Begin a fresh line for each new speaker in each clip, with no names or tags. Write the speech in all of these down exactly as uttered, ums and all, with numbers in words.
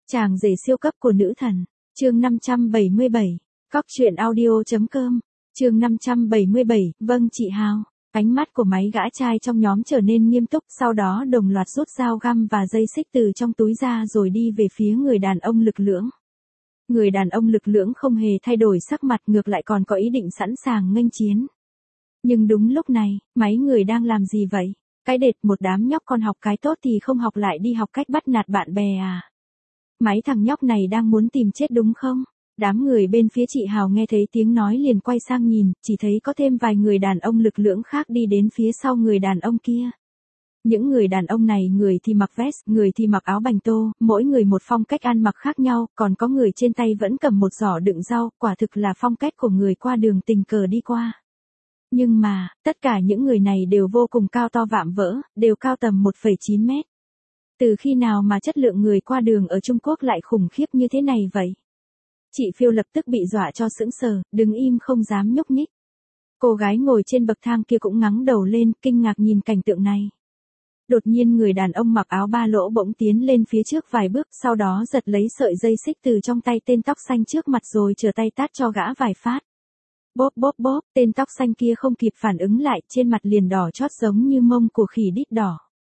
Chàng rể siêu cấp của nữ thần. Chương năm trăm bảy mươi bảy. Cóc truyện audio chấm com. Chương năm trăm bảy mươi bảy. Vâng chị Hào. Ánh mắt của mấy gã trai trong nhóm trở nên nghiêm túc, sau đó đồng loạt rút dao găm và dây xích từ trong túi ra rồi đi về phía người đàn ông lực lưỡng. Người đàn ông lực lưỡng không hề thay đổi sắc mặt, ngược lại còn có ý định sẵn sàng nghênh chiến. Nhưng đúng lúc này, mấy người đang làm gì vậy? Cái đệt, một đám nhóc con học cái tốt thì không học lại đi học cách bắt nạt bạn bè à? Mấy thằng nhóc này đang muốn tìm chết đúng không? Đám người bên phía chị Hào nghe thấy tiếng nói liền quay sang nhìn, chỉ thấy có thêm vài người đàn ông lực lưỡng khác đi đến phía sau người đàn ông kia. Những người đàn ông này người thì mặc vest, người thì mặc áo bành tô, mỗi người một phong cách ăn mặc khác nhau, còn có người trên tay vẫn cầm một giỏ đựng rau, quả thực là phong cách của người qua đường tình cờ đi qua. Nhưng mà, tất cả những người này đều vô cùng cao to vạm vỡ, đều cao tầm một phẩy chín mét. Từ khi nào mà chất lượng người qua đường ở Trung Quốc lại khủng khiếp như thế này vậy? Chị Phiêu lập tức bị dọa cho sững sờ, đứng im không dám nhúc nhích. Cô gái ngồi trên bậc thang kia cũng ngẩng đầu lên, kinh ngạc nhìn cảnh tượng này. Đột nhiên người đàn ông mặc áo ba lỗ bỗng tiến lên phía trước vài bước, sau đó giật lấy sợi dây xích từ trong tay tên tóc xanh trước mặt rồi trở tay tát cho gã vài phát. Bóp bóp bóp, tên tóc xanh kia không kịp phản ứng lại, trên mặt liền đỏ chót giống như mông của khỉ đít đỏ.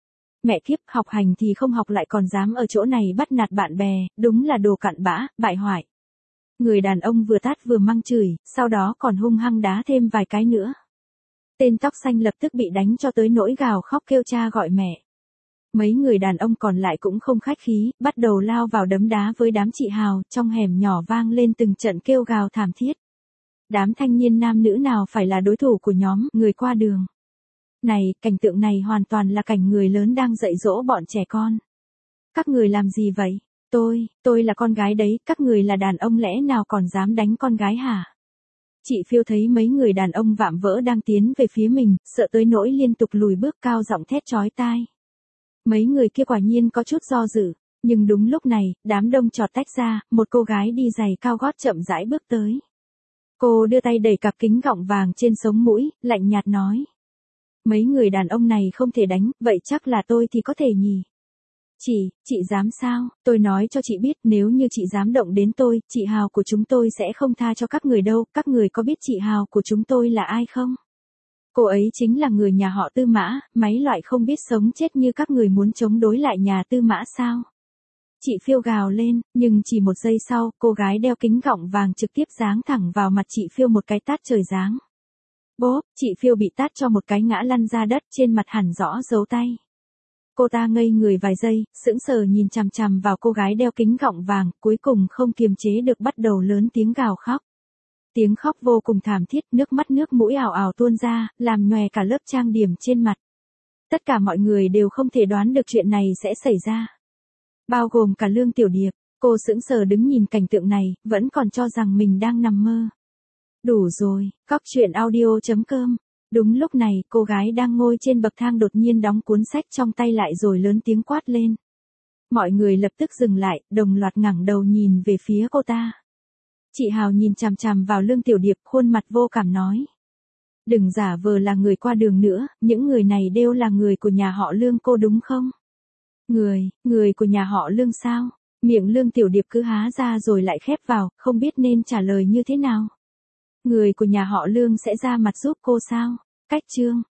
Mẹ kiếp, học hành thì không học lại còn dám ở chỗ này bắt nạt bạn bè, đúng là đồ cặn bã, bại hoại. Người đàn ông vừa tát vừa mang chửi, sau đó còn hung hăng đá thêm vài cái nữa. Tên tóc xanh lập tức bị đánh cho tới nỗi gào khóc kêu cha gọi mẹ. Mấy người đàn ông còn lại cũng không khách khí, bắt đầu lao vào đấm đá với đám chị Hào, trong hẻm nhỏ vang lên từng trận kêu gào thảm thiết. Đám thanh niên nam nữ nào phải là đối thủ của nhóm người qua đường. Này, cảnh tượng này hoàn toàn là cảnh người lớn đang dạy dỗ bọn trẻ con. Các người làm gì vậy? Tôi, tôi là con gái đấy, các người là đàn ông lẽ nào còn dám đánh con gái hả? Chị Phiêu thấy mấy người đàn ông vạm vỡ đang tiến về phía mình, sợ tới nỗi liên tục lùi bước cao giọng thét chói tai. Mấy người kia quả nhiên có chút do dự, nhưng đúng lúc này, đám đông chọt tách ra, một cô gái đi giày cao gót chậm rãi bước tới. Cô đưa tay đẩy cặp kính gọng vàng trên sống mũi, lạnh nhạt nói. Mấy người đàn ông này không thể đánh, vậy chắc là tôi thì có thể nhỉ? Chị, chị dám sao? Tôi nói cho chị biết, nếu như chị dám động đến tôi, chị Hào của chúng tôi sẽ không tha cho các người đâu. Các người có biết chị Hào của chúng tôi là ai không? Cô ấy chính là người nhà họ Tư Mã, mấy loại không biết sống chết như các người muốn chống đối lại nhà Tư Mã sao? Chị Phiêu gào lên, nhưng chỉ một giây sau, cô gái đeo kính gọng vàng trực tiếp giáng thẳng vào mặt chị Phiêu một cái tát trời giáng. Bốp, chị Phiêu bị tát cho một cái ngã lăn ra đất, trên mặt hẳn rõ dấu tay. Cô ta ngây người vài giây, sững sờ nhìn chằm chằm vào cô gái đeo kính gọng vàng, cuối cùng không kiềm chế được bắt đầu lớn tiếng gào khóc. Tiếng khóc vô cùng thảm thiết, nước mắt nước mũi ào ào tuôn ra, làm nhòe cả lớp trang điểm trên mặt. Tất cả mọi người đều không thể đoán được chuyện này sẽ xảy ra. Bao gồm cả Lương Tiểu Điệp, cô sững sờ đứng nhìn cảnh tượng này, vẫn còn cho rằng mình đang nằm mơ. Đủ rồi, cóc truyện audio chấm com. Đúng lúc này, cô gái đang ngồi trên bậc thang đột nhiên đóng cuốn sách trong tay lại rồi lớn tiếng quát lên. Mọi người lập tức dừng lại, đồng loạt ngẩng đầu nhìn về phía cô ta. Chị Hào nhìn chằm chằm vào Lương Tiểu Điệp, khuôn mặt vô cảm nói. Đừng giả vờ là người qua đường nữa, những người này đều là người của nhà họ Lương cô đúng không? Người, người của nhà họ Lương sao? Miệng Lương Tiểu Điệp cứ há ra rồi lại khép vào, không biết nên trả lời như thế nào. Người của nhà họ Lương sẽ ra mặt giúp cô sao? Cách chương.